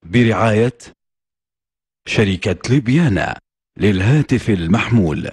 برعاية شركة ليبيانا للهاتف المحمول.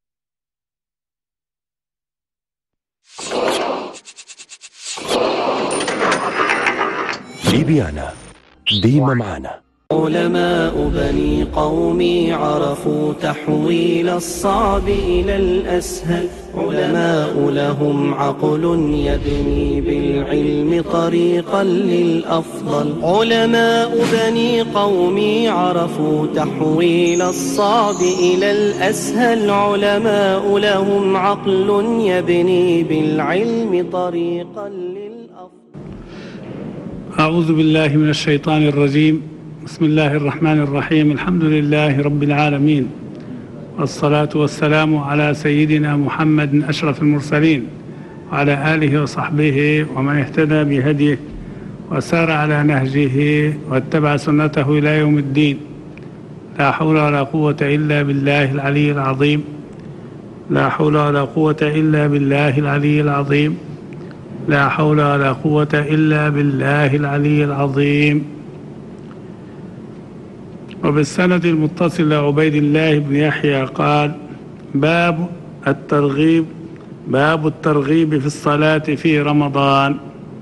ليبيانا ديما معنا. علماء بني قومي عرفوا تحويل الصعب إلى الأسهل، علماء لهم عقل يبني بالعلم طريقا للأفضل. علماء بني قومي عرفوا تحويل الصعب إلى الأسهل، علماء لهم عقل يبني بالعلم طريقا للأفضل. أعوذ بالله من الشيطان الرجيم. بسم الله الرحمن الرحيم. الحمد لله رب العالمين، والصلاة والسلام على سيدنا محمد أشرف المرسلين وعلى آله وصحبه ومن اهتدى بهديه وسار على نهجه واتبع سنته إلى يوم الدين. لا حول ولا قوة إلا بالله العلي العظيم. لا حول ولا قوة إلا بالله العلي العظيم. لا حول ولا قوة إلا بالله العلي العظيم. وبالسند المتصل لعبيد الله بن يحيى قال: باب الترغيب في الصلاة في رمضان.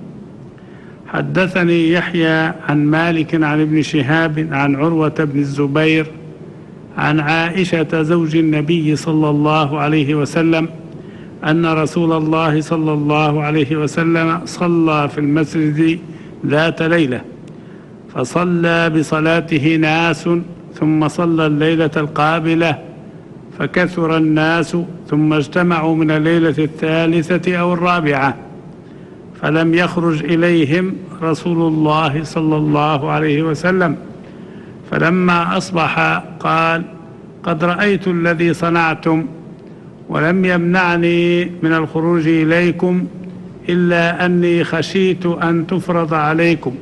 حدثني يحيى عن مالك عن ابن شهاب عن عروة بن الزبير عن عائشة زوج النبي صلى الله عليه وسلم أن رسول الله صلى الله عليه وسلم صلى في المسجد ذات ليلة، فصلى بصلاته ناس ثم صلى الليلة القابلة، فكثر الناس ثم اجتمعوا من الليلة الثالثة أو الرابعة، فلم يخرج إليهم رسول الله صلى الله عليه وسلم، فلما أصبح قال: قد رأيت الذي صنعتم، ولم يمنعني من الخروج إليكم إلا أني خشيت أن تفرض عليكم،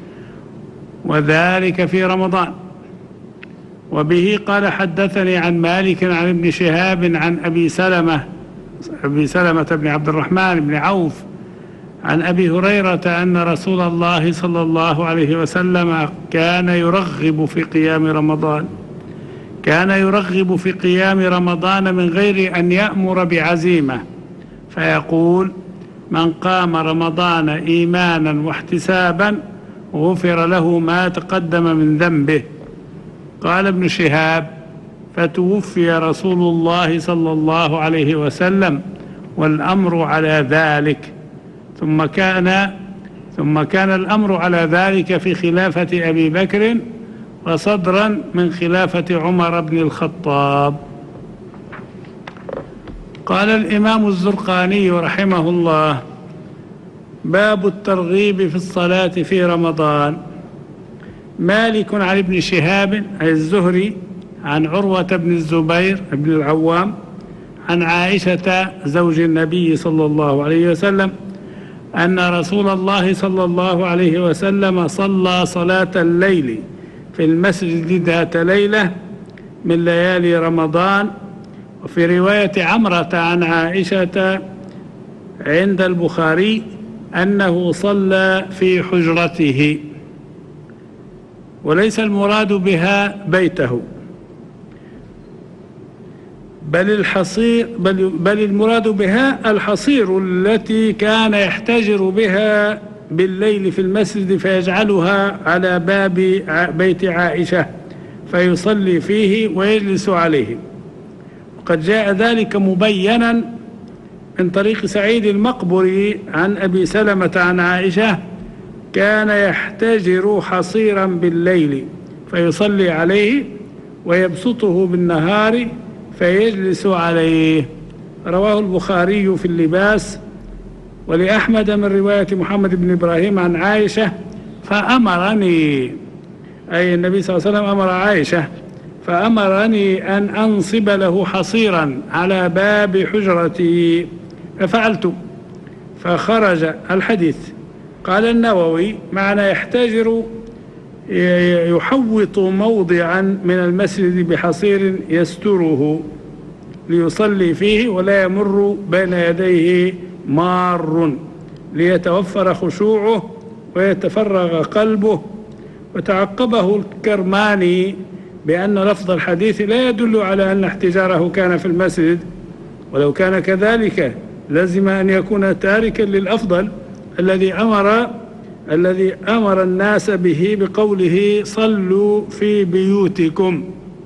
وذلك في رمضان. وبه قال: حدثني عن مالك عن ابن شهاب عن أبي سلمة بن عبد الرحمن بن عوف عن أبي هريرة أن رسول الله صلى الله عليه وسلم كان يرغب في قيام رمضان من غير أن يأمر بعزيمة، فيقول: من قام رمضان إيمانا واحتسابا غفر له ما تقدم من ذنبه. قال ابن شهاب: فتوفي رسول الله صلى الله عليه وسلم والأمر على ذلك، ثم كان الأمر على ذلك في خلافة أبي بكر وصدرا من خلافة عمر بن الخطاب. قال الإمام الزرقاني رحمه الله: باب الترغيب في الصلاة في رمضان. مالك عن ابن شهاب الزهري عن عروة بن الزبير بن العوام عن عائشة زوج النبي صلى الله عليه وسلم أن رسول الله صلى الله عليه وسلم صلى صلاة الليل في المسجد ذات ليلة من ليالي رمضان. وفي رواية عمرة عن عائشة عند البخاري أنه صلى في حجرته، وليس المراد بها بيته، بل المراد بها الحصير التي كان يحتجر بها بالليل في المسجد، فيجعلها على باب بيت عائشة فيصلي فيه ويجلس عليه. وقد جاء ذلك مبينا من طريق سعيد المقبري عن أبي سلمة عن عائشة: كان يحتجر حصيرا بالليل فيصلي عليه ويبسطه بالنهار فيجلس عليه. رواه البخاري في اللباس. ولأحمد من رواية محمد بن إبراهيم عن عائشة: فأمرني، أي النبي صلى الله عليه وسلم أمر عائشة، فأمرني أن أنصب له حصيرا على باب حجرتي ففعلت، فخرج الحديث. قال النووي: معنى يحتجر يحوط موضعا من المسجد بحصير يستره ليصلي فيه ولا يمر بين يديه مار، ليتوفر خشوعه ويتفرغ قلبه وتعقبه الكرماني بأن لفظ الحديث لا يدل على أن احتجاره كان في المسجد، ولو كان كذلك لازم أن يكون تاركا للأفضل الذي أمر الناس به بقوله صلوا في بيوتكم،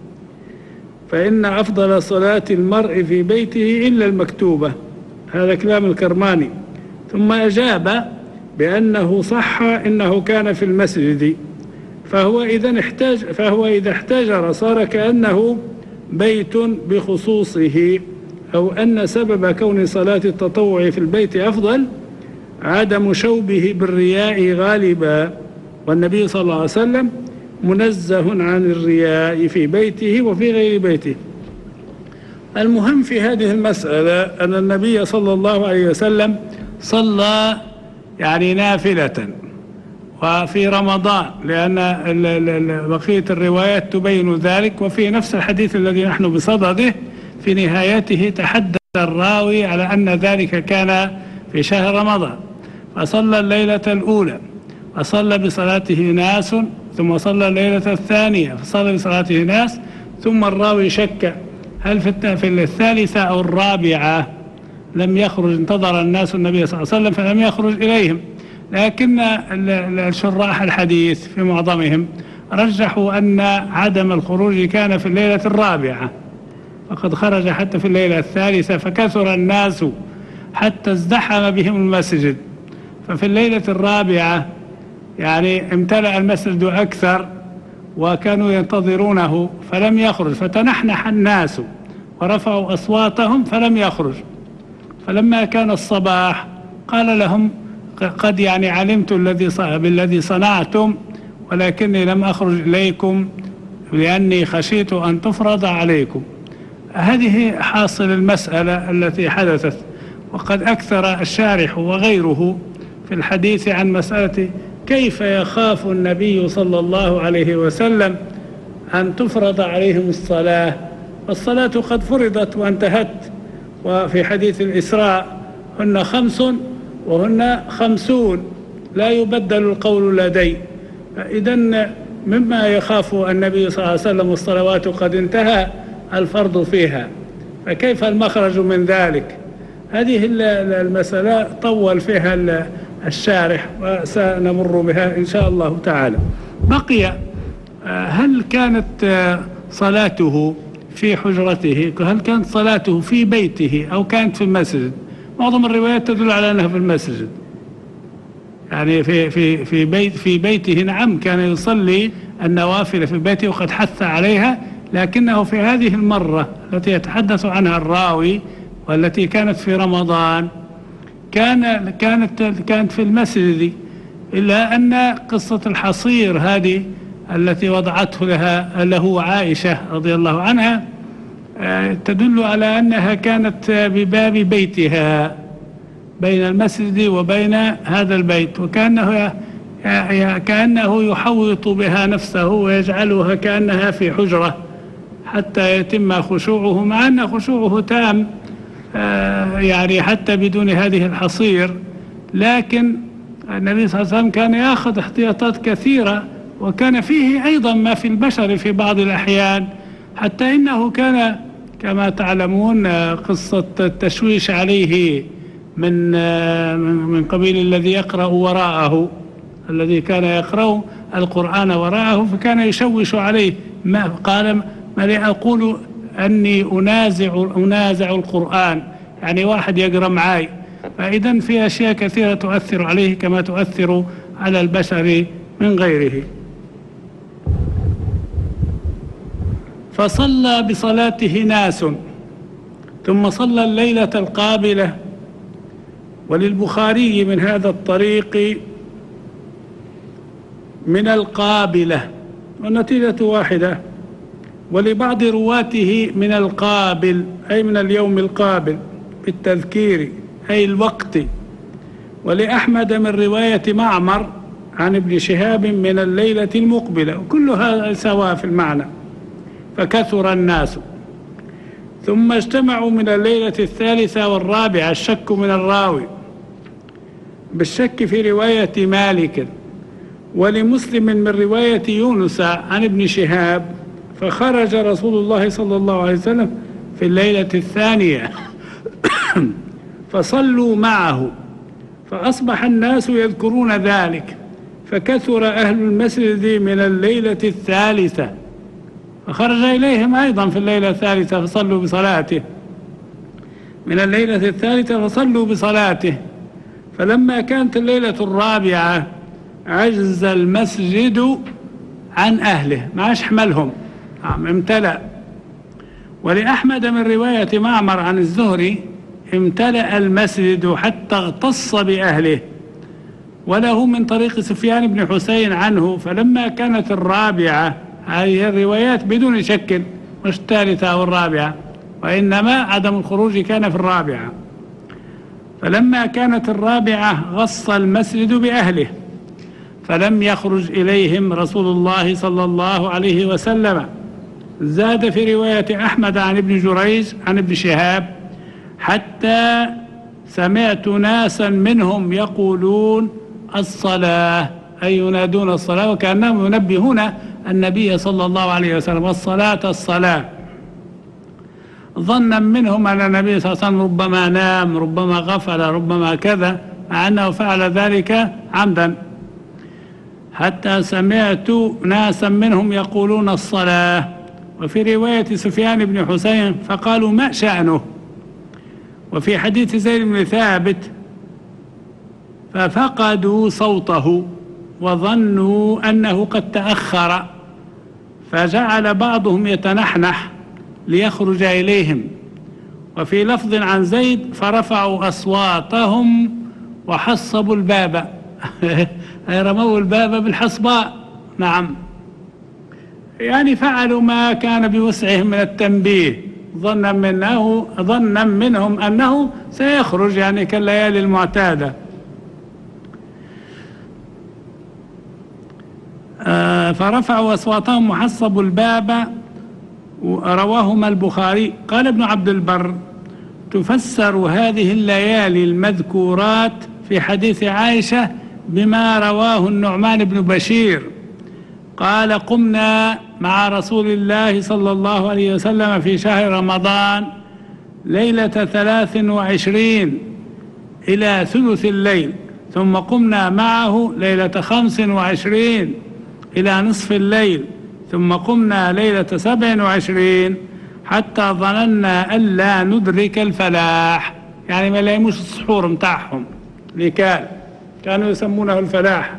فإن أفضل صلاة المرء في بيته إلا المكتوبة. هذا كلام الكرماني. ثم أجاب بأنه صح إنه كان في المسجد، فهو إذا احتجر صار كأنه بيت بخصوصه، أو أن سبب كون صلاة التطوع في البيت أفضل عدم شوبه بالرياء غالبا، والنبي صلى الله عليه وسلم منزه عن الرياء في بيته وفي غير بيته. المهم في هذه المسألة أن النبي صلى الله عليه وسلم صلى نافلة وفي رمضان، لأن بقية الروايات تبين ذلك. وفي نفس الحديث الذي نحن بصدده في نهايته تحدث الراوي على أن ذلك كان في شهر رمضان، فصلى الليلة الأولى وصلى بصلاته ناس، ثم صلى الليلة الثانية فصلى بصلاته ناس، ثم الراوي شك هل في الثالثة أو الرابعة لم يخرج، انتظر الناس النبي صلى الله عليه وسلم فلم يخرج إليهم، لكن الشراح الحديث في معظمهم رجحوا أن عدم الخروج كان في الليلة الرابعة، فقد خرج حتى في الليلة الثالثة فكثر الناس حتى ازدحم بهم المسجد، ففي الليلة الرابعة امتلأ المسجد أكثر وكانوا ينتظرونه فلم يخرج، فتنحنح الناس ورفعوا أصواتهم فلم يخرج. فلما كان الصباح قال لهم قد علمت بالذي صنعتم، ولكني لم أخرج إليكم لأني خشيت أن تفرض عليكم. هذه حاصل المسألة التي حدثت. وقد أكثر الشارح وغيره في الحديث عن مسألة كيف يخاف النبي صلى الله عليه وسلم أن تفرض عليهم الصلاة، والصلاة قد فرضت وانتهت. وفي حديث الإسراء هن 5 وهن 50 لا يبدل القول لدي. إذن مما يخاف النبي صلى الله عليه وسلم الصلوات قد انتهى الفرض فيها، فكيف المخرج من ذلك؟ هذه المسألة طول فيها الشارح وسنمر بها إن شاء الله تعالى. بقي هل كانت صلاته في حجرته، هل كانت صلاته في بيته أو كانت في المسجد؟ معظم الروايات تدل على أنها في المسجد، في بيته نعم كان يصلي النوافل في بيته وقد حث عليها، لكنه في هذه المرة التي يتحدث عنها الراوي والتي كانت في رمضان كانت في المسجد، إلا أن قصة الحصير هذه التي وضعته له عائشة رضي الله عنها تدل على أنها كانت بباب بيتها بين المسجد وبين هذا البيت، كأنه يحوط بها نفسه ويجعلها كأنها في حجرة حتى يتم خشوعه، مع أن خشوعه تام حتى بدون هذه الحصير. لكن النبي صلى الله عليه وسلم كان يأخذ احتياطات كثيرة، وكان فيه أيضا ما في البشر في بعض الأحيان، حتى إنه كان كما تعلمون قصة التشويش عليه من قبيل الذي يقرأ وراءه، الذي كان يقرأ القرآن وراءه فكان يشوش عليه، ما قال ما لي أقول أني أنازع القرآن، واحد يقرأ معي. فإذن في أشياء كثيرة تؤثر عليه كما تؤثر على البشر من غيره. فصلى بصلاته ناس ثم صلى الليلة القابلة. وللبخاري من هذا الطريق من القابلة والنتيجة واحدة، ولبعض رواته من القابل أي من اليوم القابل بالتذكير أي الوقت. ولأحمد من رواية معمر عن ابن شهاب من الليلة المقبلة، وكلها سواء في المعنى. فكثر الناس ثم اجتمعوا من الليلة الثالثة والرابعة، الشك من الراوي بالشك في رواية مالك، ولمسلم من رواية يونس عن ابن شهاب: فخرج رسول الله صلى الله عليه وسلم في الليلة الثانية فصلوا معه، فأصبح الناس يذكرون ذلك، فكثر أهل المسجد من الليلة الثالثة، فخرج إليهم أيضا في الليلة الثالثة فصلوا بصلاته، من الليلة الثالثة فصلوا بصلاته. فلما كانت الليلة الرابعة عجز المسجد عن أهله، ما أشحملهم، امتلأ. ولأحمد من رواية معمر عن الزهري: امتلأ المسجد حتى اغتص بأهله. وله من طريق سفيان بن حسين عنه: فلما كانت الرابعة، هذه الروايات بدون شك مش الثالثة أو الرابعة، وإنما عدم الخروج كان في الرابعة. فلما كانت الرابعة غص المسجد بأهله، فلم يخرج إليهم رسول الله صلى الله عليه وسلم. زاد في رواية أحمد عن ابن جريج عن ابن شهاب: حتى سمعت ناسا منهم يقولون الصلاة، أي ينادون الصلاة، وكأنهم ينبهون النبي صلى الله عليه وسلم: الصلاة الصلاة، ظنا منهم أن النبي صلى الله عليه وسلم ربما نام، ربما غفل، ربما كذا، مع أنه فعل ذلك عمدا. حتى سمعت ناسا منهم يقولون الصلاة. وفي رواية سفيان بن حسين: فقالوا ما شأنه. وفي حديث زيد بن ثابت: ففقدوا صوته وظنوا أنه قد تأخر، فجعل بعضهم يتنحنح ليخرج إليهم. وفي لفظ عن زيد: فرفعوا أصواتهم وحصبوا الباب أي رموا الباب بالحصباء. نعم، يعني فعلوا ما كان بوسعهم من التنبيه، ظنا منهم أنه سيخرج، يعني كالليالي المعتادة. فرفعوا أصواتهم وحصبوا الباب، رواهما البخاري. قال ابن عبد البر: تفسر هذه الليالي المذكورات في حديث عائشة بما رواه النعمان بن بشير قال: قمنا مع رسول الله صلى الله عليه وسلم في شهر رمضان ليلة 23 إلى ثلث الليل، ثم قمنا معه ليلة 25 إلى نصف الليل، ثم قمنا ليلة 27 حتى ظننا ألا ندرك الفلاح، يعني ما لايموش السحور متاعهم اللي كانوا يسمونه الفلاح،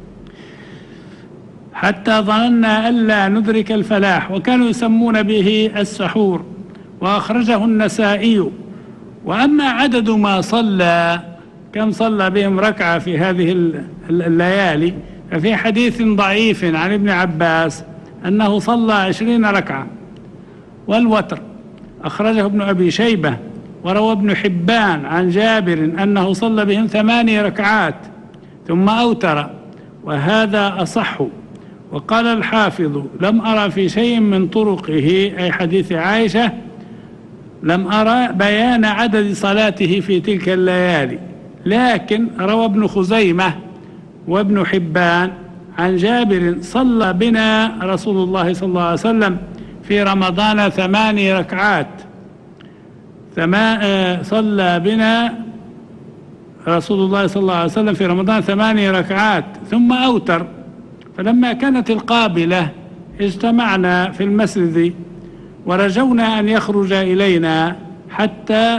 حتى ظننا ألا ندرك الفلاح، وكانوا يسمون به السحور. وأخرجه النسائي. وأما عدد ما صلى، كم صلى بهم ركعة في هذه الليالي، ففي حديث ضعيف عن ابن عباس أنه صلى 20 ركعة. والوتر أخرجه ابن أبي شيبة، وروى ابن حبان عن جابر أنه صلى بهم 8 ركعات ثم أوتر، وهذا أصح. وقال الحافظ: لم أرى في شيء من طرقه، أي حديث عائشة، لم أرى بيان عدد صلاته في تلك الليالي، لكن روى ابن خزيمة وابن حبان عن جابر: صلى بنا رسول الله صلى الله عليه وسلم في رمضان 8 ركعات، صلى بنا رسول الله صلى الله عليه وسلم في رمضان 8 ركعات ثم أوتر. فلما كانت القابلة اجتمعنا في المسجد ورجونا أن يخرج إلينا حتى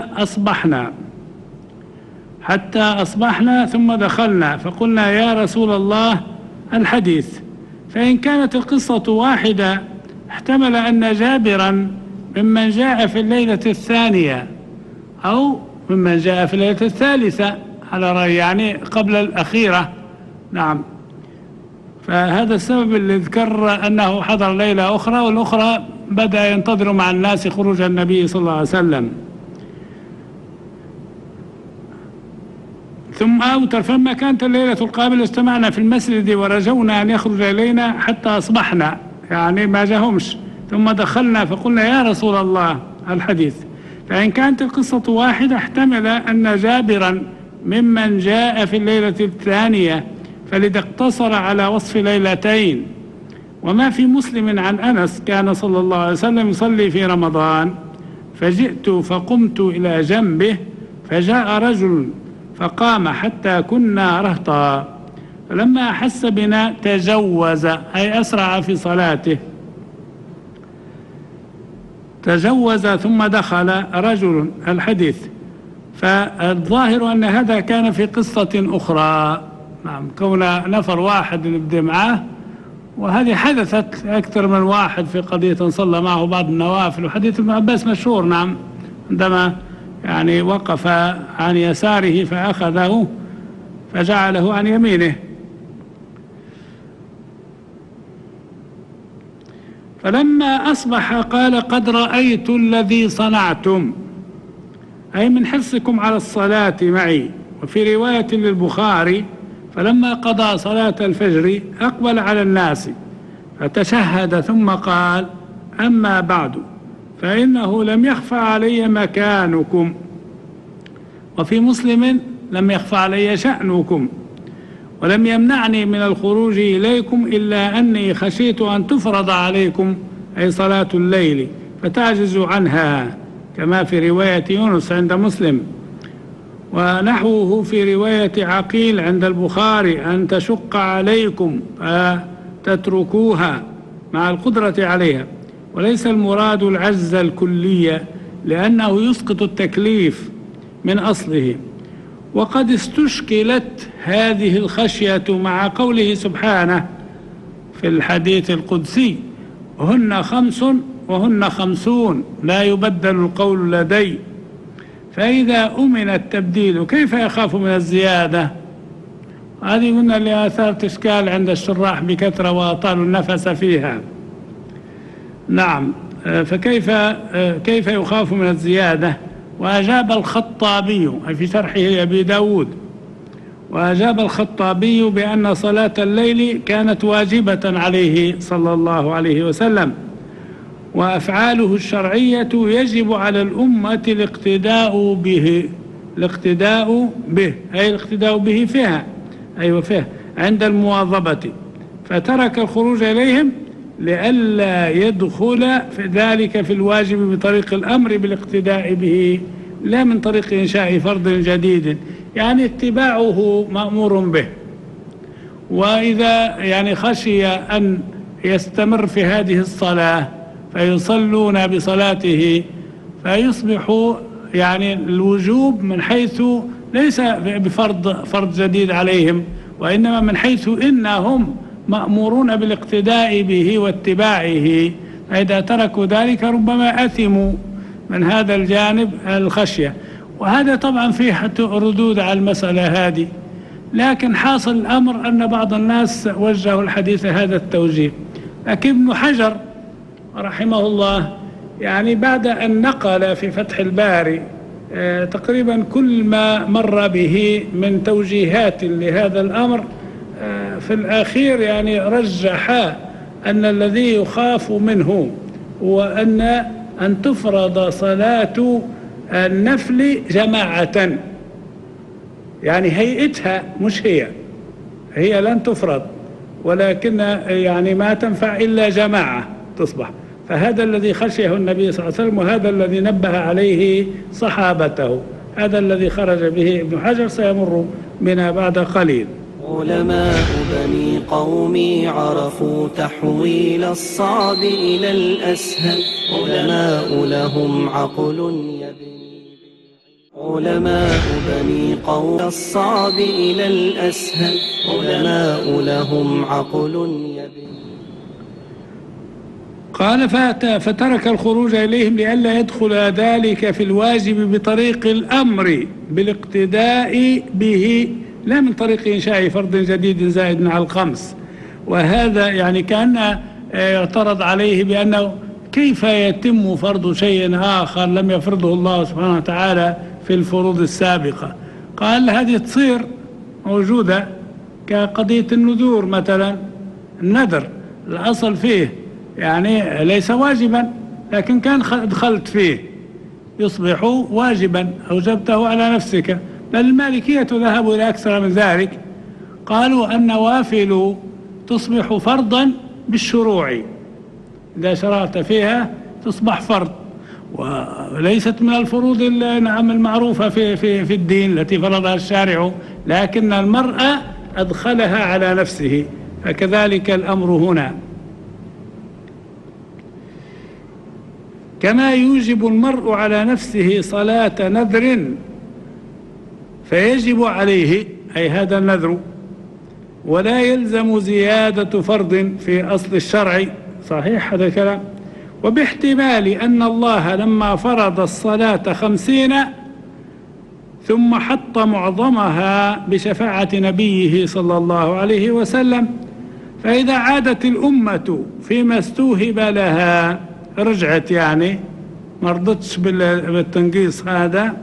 أصبحنا ثم دخلنا، فقلنا: يا رسول الله الحديث. فإن كانت القصة واحدة احتمل أن جابرا ممن جاء في الليلة الثانية أو ممن جاء في الليلة الثالثة على رأي، يعني قبل الأخيرة. نعم، فهذا السبب اللي ذكر أنه حضر ليلة أخرى، والأخرى بدأ ينتظر مع الناس خروج النبي صلى الله عليه وسلم. ثم أوتر. فلما كانت الليلة القابلة اجتمعنا في المسجد ورجونا أن يخرج إلينا حتى أصبحنا، يعني ما جاهمش، ثم دخلنا فقلنا: يا رسول الله الحديث. فإن كانت القصة واحدة احتمل أن جابرا ممن جاء في الليلة الثانية، فلذا اقتصر على وصف ليلتين. وما في مسلم عن أنس كان صلى الله عليه وسلم يصلي في رمضان فجئت فقمت إلى جنبه فجاء رجل فقام حتى كنا رهطا، فلما أحس بنا تجوز أي أسرع في صلاته، تجوز ثم دخل رجل الحديث. فالظاهر أن هذا كان في قصة أخرى، نعم، كون نفر واحد نبدأ معه، وهذه حدثت أكثر من واحد في قضية صلى معه بعض النوافل. وحديث ابن عباس مشهور، نعم، عندما يعني وقف عن يساره فأخذه فجعله عن يمينه. فلما أصبح قال قد رأيت الذي صنعتم، أي من حرصكم على الصلاة معي. وفي رواية للبخاري فلما قضى صلاة الفجر أقبل على الناس فتشهد ثم قال أما بعد فإنه لم يخفى علي مكانكم، وفي مسلم لم يخفى علي شأنكم، ولم يمنعني من الخروج إليكم إلا أني خشيت أن تفرض عليكم أي صلاة الليل فتعجزوا عنها، كما في رواية يونس عند مسلم. ونحوه في رواية عقيل عند البخاري أن تشق عليكم فتتركوها مع القدرة عليها. وليس المراد العجز الكلية لأنه يسقط التكليف من أصله. وقد استشكلت هذه الخشية مع قوله سبحانه في الحديث القدسي هن 5 وهن 50 لا يبدل القول لدي، فإذا أمن التبديل كيف يخاف من الزيادة؟ هذه قلنا اللي أثارت إشكال عند الشراح بكثرة وأطالوا النفس فيها. نعم، كيف يخاف من الزيادة؟ وأجاب الخطابي في شرحه أبي داود، وأجاب الخطابي بأن صلاة الليل كانت واجبة عليه صلى الله عليه وسلم، وأفعاله الشرعية يجب على الأمة الاقتداء به أي الاقتداء به فيها، أيوة فيها عند المواظبة، فترك الخروج إليهم لئلا يدخل في ذلك في الواجب بطريق الأمر بالاقتداء به لا من طريق إنشاء فرض جديد، يعني اتباعه مأمور به. وإذا يعني خشي أن يستمر في هذه الصلاة فيصلون بصلاته فيصبح يعني الوجوب من حيث ليس بفرض جديد عليهم، وإنما من حيث إنهم مأمورون بالاقتداء به واتباعه، فإذا تركوا ذلك ربما أثموا من هذا الجانب الخشية. وهذا طبعا فيه ردود على المسألة هذه، لكن حاصل الأمر أن بعض الناس وجهوا الحديث هذا التوجيه. لكن ابن حجر رحمه الله يعني بعد أن نقل في فتح الباري تقريبا كل ما مر به من توجيهات لهذا الأمر، في الأخير يعني رجح أن الذي يخاف منه هو أن تفرض صلاة النفل جماعة، يعني هيئتها مش هي لن تفرض، ولكن يعني ما تنفع إلا جماعة تصبح. فهذا الذي خشيه النبي صلى الله عليه وسلم، وهذا الذي نبه عليه صحابته، هذا الذي خرج به ابن حجر سيمر بنا بعد قليل. علماء بني قومي عرفوا تحويل الصعب إلى الأسهل، علماء لهم عقل يبني، علماء بني قوم الصعب إلى الأسهل، علماء لهم عقل يبني. قال فترك الخروج إليهم لئلا يدخل ذلك في الواجب بطريق الأمر بالاقتداء به لا من طريق إنشاء فرض جديد زائد على الخمس. وهذا يعني كان يعترض عليه بأنه كيف يتم فرض شيء آخر لم يفرضه الله سبحانه وتعالى في الفروض السابقة. قال هذه تصير موجودة كقضية النذور مثلا، النذر الأصل فيه يعني ليس واجبا، لكن كان دخلت فيه يصبح واجبا أوجبته على نفسك. بل المالكية ذهبوا إلى أكثر من ذلك، قالوا النوافل تصبح فرضا بالشروع، إذا شرعت فيها تصبح فرض، وليست من الفروض المعروفة في الدين التي فرضها الشارع، لكن المرأة أدخلها على نفسه، فكذلك الأمر هنا. كما يوجب المرء على نفسه صلاة نذر فيجب عليه، أي هذا النذر، ولا يلزم زيادة فرض في أصل الشرع. صحيح هذا الكلام. وباحتمال أن الله لما فرض الصلاة 50 ثم حط معظمها بشفاعة نبيه صلى الله عليه وسلم، فإذا عادت الأمة فيما استوهب لها، رجعت يعني ما رضتش بالتنقيص هذا،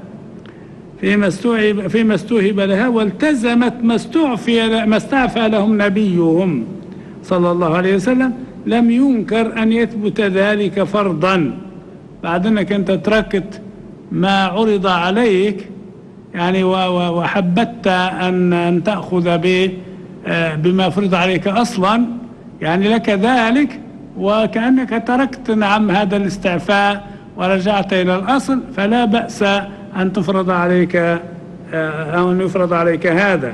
فيما استوهب لها، والتزمت ما استعفى لهم نبيهم صلى الله عليه وسلم، لم ينكر أن يثبت ذلك فرضا، بعد أنك أنت تركت ما عرض عليك يعني وحبت أن تأخذ بما فرض عليك أصلا، يعني لك ذلك، وكأنك تركت نعم هذا الاستعفاء ورجعت إلى الأصل، فلا بأس أن تفرض عليك أو أن يفرض عليك هذا.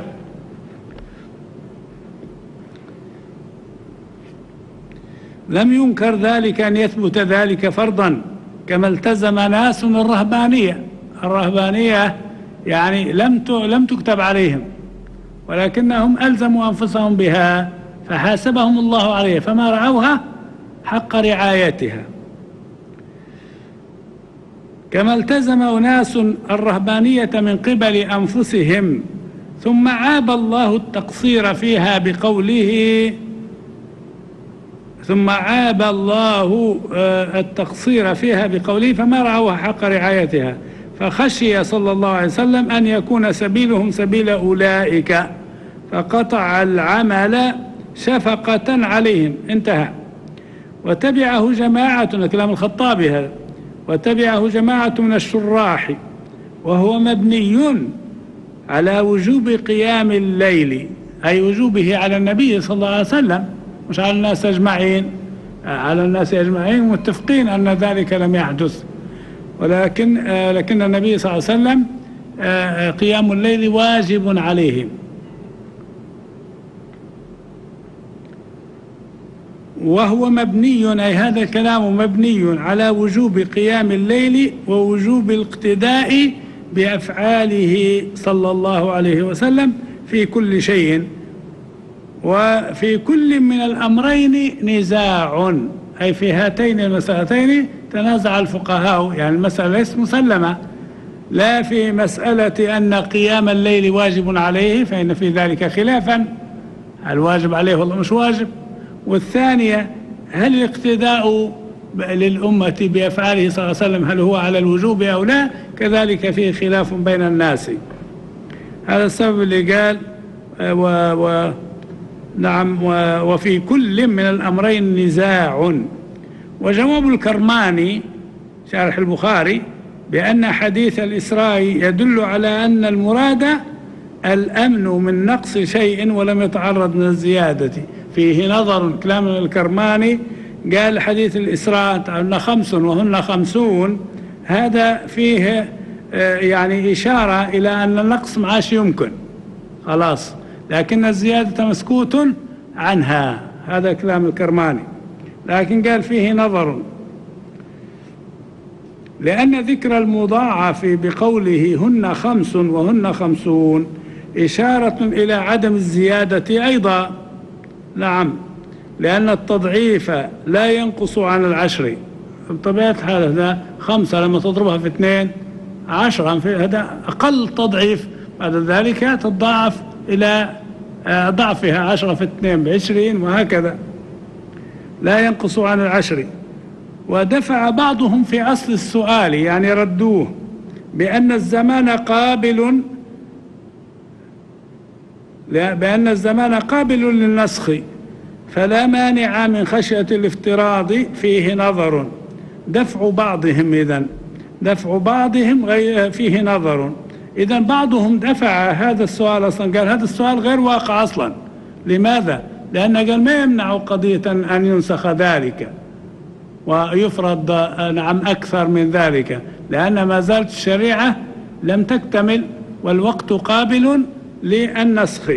لم ينكر ذلك أن يثبت ذلك فرضا، كما التزم ناس الرهبانية يعني لم تكتب عليهم، ولكنهم ألزموا أنفسهم بها فحاسبهم الله عليها، فما رعوها حق رعايتها. كما التزم أناس الرهبانية من قبل أنفسهم ثم عاب الله التقصير فيها بقوله فما رعوها حق رعايتها، فخشي صلى الله عليه وسلم أن يكون سبيلهم سبيل أولئك فقطع العمل شفقة عليهم. انتهى. وتبعه جماعة، كلام الخطابي هذا، وتبعه جماعة من الشراح، وهو مبني على وجوب قيام الليل، أي وجوبه على النبي صلى الله عليه وسلم، مش على الناس أجمعين، على الناس أجمعين متفقين أن ذلك لم يحدث، لكن النبي صلى الله عليه وسلم قيام الليل واجب عليهم. وهو مبني، أي هذا الكلام مبني على وجوب قيام الليل ووجوب الاقتداء بأفعاله صلى الله عليه وسلم في كل شيء. وفي كل من الأمرين نزاع، أي في هاتين المسألتين تنازع الفقهاء، يعني المسألة ليست مسلمة، لا في مسألة أن قيام الليل واجب عليه فإن في ذلك خلافا، هل واجب عليه والله مش واجب، والثانية هل الاقتداء للأمة بأفعاله صلى الله عليه وسلم هل هو على الوجوب أو لا، كذلك فيه خلاف بين الناس. هذا السبب اللي قال نعم وفي كل من الأمرين نزاع. وجواب الكرماني شارح البخاري بأن حديث الإسراء يدل على أن المراد الأمن من نقص شيء ولم يتعرض من الزيادة، فيه نظر. كلام الكرماني قال حديث الإسراء أن 5 وهن 50، هذا فيه يعني إشارة إلى أن النقص معاش يمكن خلاص، لكن الزيادة مسكوت عنها، هذا كلام الكرماني، لكن قال فيه نظر، لأن ذكر المضاعف بقوله هن 5 وهن 50 إشارة إلى عدم الزيادة أيضا. نعم، لأن التضعيف لا ينقص عن 10 بطبيعة الحال. هذا 5 لما تضربها في 2 10، هذا أقل تضعيف، بعد ذلك تضاعف إلى ضعفها 10 في 2 ب20 وهكذا، لا ينقص عن 10. ودفع بعضهم في أصل السؤال، يعني ردوه بأن الزمان قابل للنسخ، فلا مانع من خشية الافتراض، فيه نظر. دفع بعضهم فيه نظر، إذا بعضهم دفع هذا السؤال أصلا، قال هذا السؤال غير واقع أصلا. لماذا؟ لأن قال ما يمنع قضية أن ينسخ ذلك ويفرض نعم أكثر من ذلك، لأن ما زالت الشريعة لم تكتمل والوقت قابل للنسخ.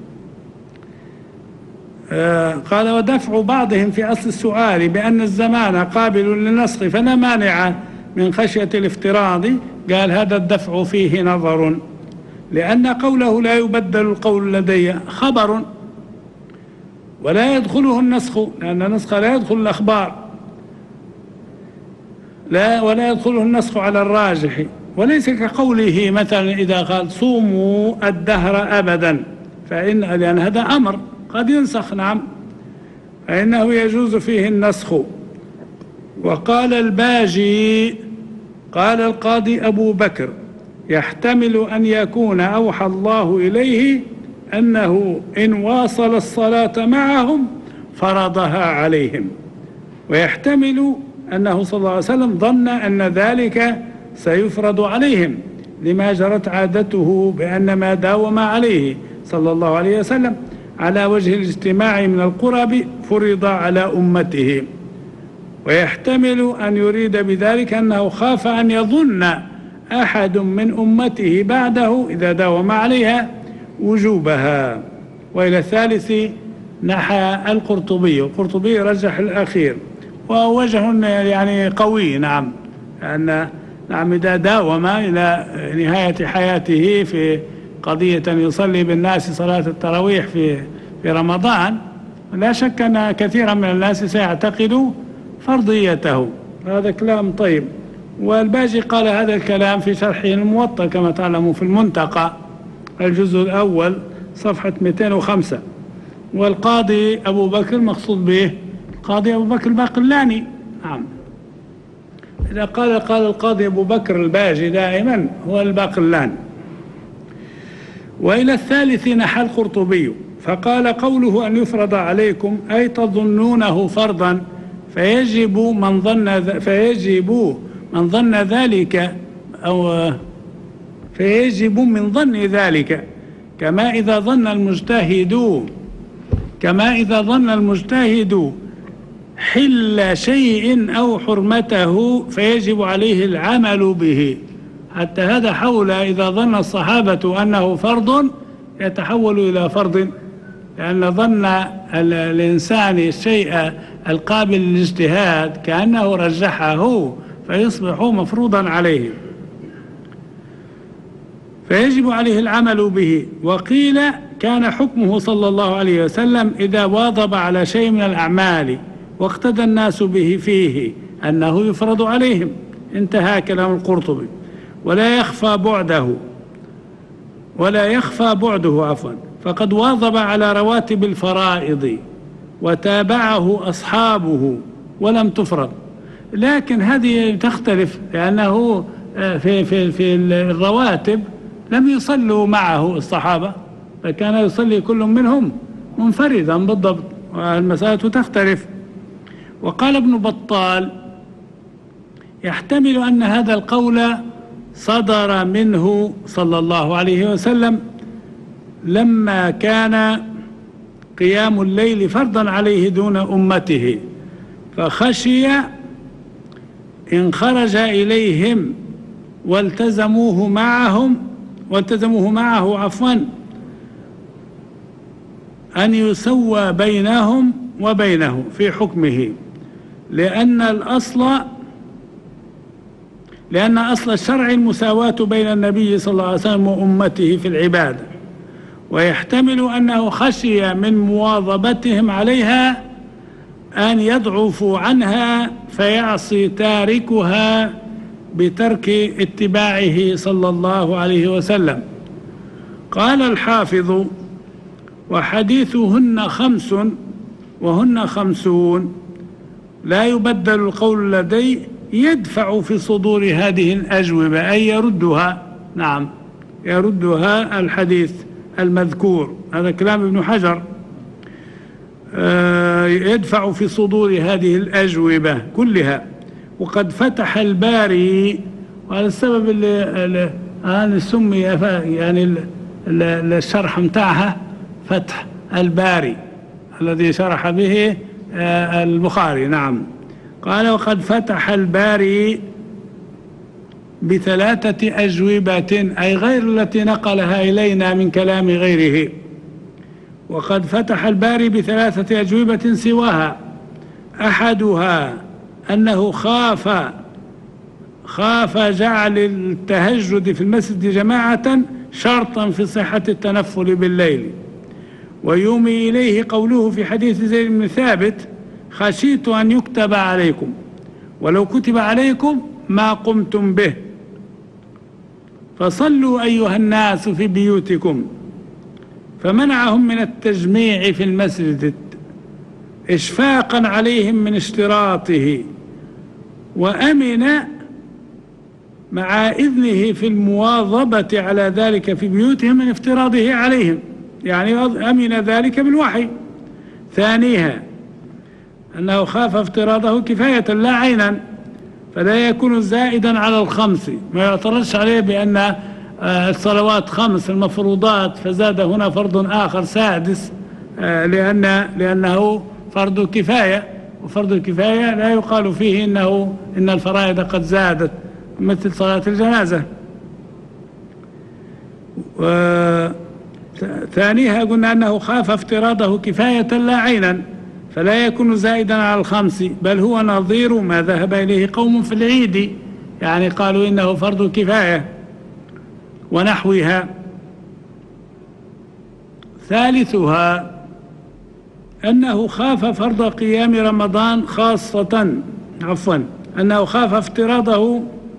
قال ودفع بعضهم في أصل السؤال بأن الزمان قابل للنسخ فلا مانع من خشية الافتراض، قال هذا الدفع فيه نظر، لأن قوله لا يبدل القول لدي خبر ولا يدخله النسخ، لأن النسخ لا يدخل الأخبار ولا يدخله النسخ على الراجح، وليس كقوله مثلا إذا قال صوموا الدهر أبدا، لأن هذا أمر قد ينسخ نعم، فإنه يجوز فيه النسخ. وقال الباجي قال القاضي أبو بكر يحتمل أن يكون أوحى الله إليه أنه إن واصل الصلاة معهم فرضها عليهم، ويحتمل أنه صلى الله عليه وسلم ظن أن ذلك سيفرض عليهم لما جرت عادته بأن ما داوم عليه صلى الله عليه وسلم على وجه الاجتماع من القرب فرض على أمته. ويحتمل أن يريد بذلك أنه خاف أن يظن أحد من أمته بعده إذا داوم عليها وجوبها. وإلى الثالث نحى القرطبي رجح الأخير، ووجه يعني قوي نعم، أن نعم إذا داوم إلى نهاية حياته في قضية يصلي بالناس صلاة التراويح في رمضان، لا شك أن كثيرا من الناس سيعتقد فرضيته. هذا كلام طيب. والباجي قال هذا الكلام في شرحه الموطأ كما تعلموا في المنتقى الجزء الأول صفحة 205. والقاضي أبو بكر مقصود به القاضي أبو بكر الباقلاني نعم. إذا قال القاضي أبو بكر الباجي دائما هو الباقلاني. وإلى الثالث نحى القرطبي فقال قوله أن يفرض عليكم أي تظنونه فرضا فيجب من ظن ذلك كما إذا ظن المجتهد حل شيء أو حرمته فيجب عليه العمل به. حتى هذا حول إذا ظن الصحابة أنه فرض يتحول إلى فرض، لأن ظن الإنسان الشيء القابل للاجتهاد كأنه رجحه فيصبح مفروضا عليه، فيجب عليه العمل به. وقيل كان حكمه صلى الله عليه وسلم إذا واظب على شيء من الأعمال واقتدى الناس به فيه أنه يفرض عليهم. انتهى كلام القرطبي. ولا يخفى بعده فقد واظب على رواتب الفرائض وتابعه أصحابه ولم تفرض. لكن هذه تختلف، لأنه في الرواتب لم يصلوا معه الصحابة، فكان يصلي كل منهم منفردا بالضبط، والمسألة تختلف. وقال ابن بطال يحتمل أن هذا القول صدر منه صلى الله عليه وسلم لما كان قيام الليل فرضا عليه دون أمته، فخشي إن خرج إليهم والتزموه معه أن يسوى بينهم وبينه في حكمه، لأن أصل الشرع المساواة بين النبي صلى الله عليه وسلم وأمته في العبادة. ويحتمل أنه خشي من مواظبتهم عليها أن يضعفوا عنها فيعصي تاركها بترك اتباعه صلى الله عليه وسلم. قال الحافظ وحديثهن 5 وهن 50 لا يبدل القول لدي يدفع في صدور هذه الأجوبة، أي يردها نعم، يردها الحديث المذكور. هذا كلام ابن حجر. يدفع في صدور هذه الأجوبة كلها. وقد فتح الباري، وهذا السبب اللي سمي يعني الشرح متاعها فتح الباري الذي شرح به البخاري. نعم. قال وقد فتح الباري بثلاثة أجوبة، أي غير التي نقلها إلينا من كلام غيره. وقد فتح الباري بثلاثة أجوبة سواها، أحدها أنه خاف جعل التهجد في المسجد جماعة شرطا في صحة التنفل بالليل، ويومي إليه قوله في حديث زيد بن ثابت: خشيت أن يكتب عليكم، ولو كتب عليكم ما قمتم به، فصلوا أيها الناس في بيوتكم. فمنعهم من التجميع في المسجد إشفاقا عليهم من اشتراطه، وأمن مع إذنه في المواظبة على ذلك في بيوتهم من افتراضه عليهم، يعني أمن ذلك بالوحي. ثانيها أنه خاف افتراضه كفاية لا عينا، فلا يكون زائدا على الخمس، ما يعترضش عليه بأن الصلوات 5 المفروضات فزاد هنا فرض آخر سادس، لأنه فرض كفاية، وفرض الكفاية لا يقال فيه إن الفرائض قد زادت مثل صلاة الجنازة. ثانيها قلنا أنه خاف افتراضه كفاية لا عينا، فلا يكون زائدا على الخمس، بل هو نظير ما ذهب إليه قوم في العيد، يعني قالوا إنه فرض كفاية ونحوها. ثالثها أنه خاف فرض قيام رمضان خاصة، أنه خاف افتراضه.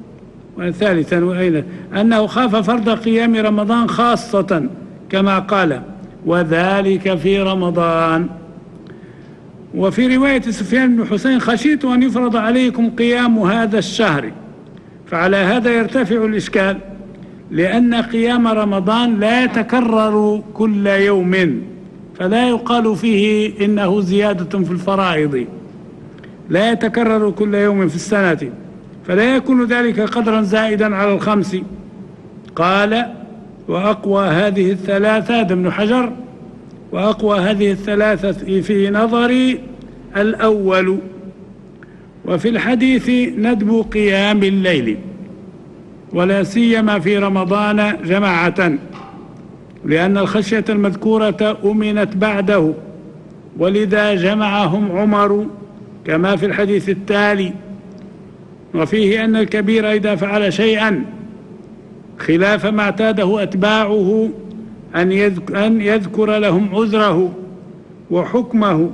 ثالثا أنه خاف فرض قيام رمضان خاصة كما قال: وذلك في رمضان. وفي رواية سفيان بن حسين: خشيت أن يفرض عليكم قيام هذا الشهر. فعلى هذا يرتفع الإشكال، لأن قيام رمضان لا يتكرر كل يوم، فلا يقال فيه إنه زيادة في الفرائض، لا يتكرر كل يوم في السنة، فلا يكون ذلك قدرا زائدا على الخمس. قال: وأقوى هذه الثلاثة، هذا ابن حجر، وأقوى هذه الثلاثة في نظري الأول. وفي الحديث ندب قيام الليل، ولا سيما في رمضان جماعة، لأن الخشية المذكورة أمنت بعده، ولذا جمعهم عمر كما في الحديث التالي. وفيه أن الكبير إذا فعل شيئا خلاف ما اعتاده أتباعه أن يذكر لهم عذره وحكمه.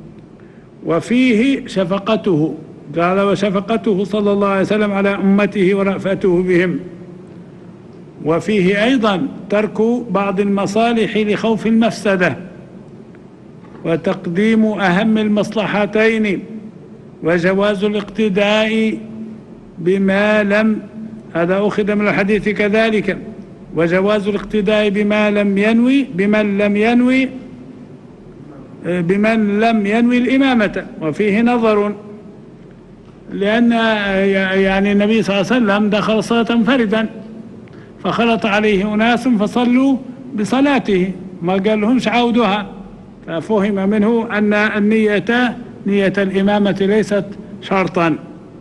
وفيه شفقته، قال: وشفقته صلى الله عليه وسلم على أمته ورأفته بهم. وفيه أيضا ترك بعض المصالح لخوف المفسدة، وتقديم أهم المصلحتين، وجواز الاقتداء بما لم، هذا أخذ من الحديث كذلك، وجواز الاقتداء بمن لم ينوي الإمامة. وفيه نظر، لأن يعني النبي صلى الله عليه وسلم دخل صلاة منفردا فخلط عليه أناس فصلوا بصلاته، ما قال لهمش عودها، ففهم منه أن نية الإمامة ليست شرطا،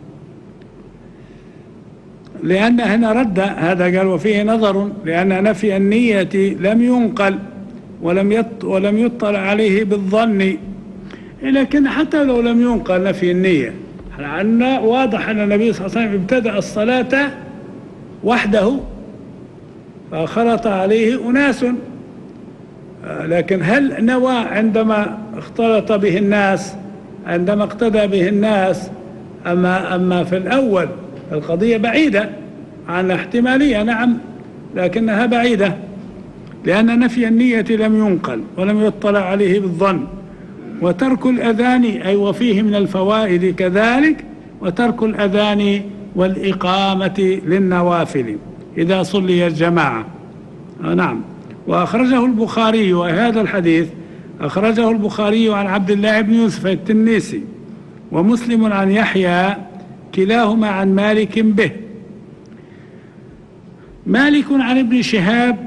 لأن هنا رد هذا، قال: وفيه نظر، لأن نفي النية لم ينقل ولم يطلع عليه بالظن. لكن حتى لو لم ينقل نفي النية، لأن واضح أن النبي صلى الله عليه وسلم ابتدأ الصلاة وحده فخلط عليه أناس، لكن هل نوى عندما اختلط به الناس، عندما اقتدى به الناس؟ أما في الأول القضية بعيدة عن احتمالية، نعم، لكنها بعيدة، لأن نفي النية لم ينقل ولم يطلع عليه بالظن. وترك الأذان، أي وفيه من الفوائد كذلك، وترك الأذان والإقامة للنوافل إذا صلي الجماعة. نعم. وأخرجه البخاري، وهذا الحديث أخرجه البخاري عن عبد الله بن يوسف التنيسي، ومسلم عن يحيى، كلاهما عن مالك به. مالك عن ابن شهاب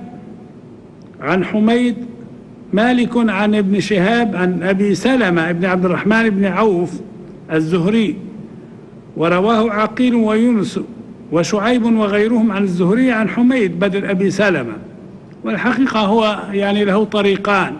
عن حميد، مالك عن ابن شهاب عن أبي سلمة ابن عبد الرحمن بن عوف الزهري، ورواه عقيل ويونس وشعيب وغيرهم عن الزهري عن حميد بدل أبي سلمة. والحقيقة هو يعني له طريقان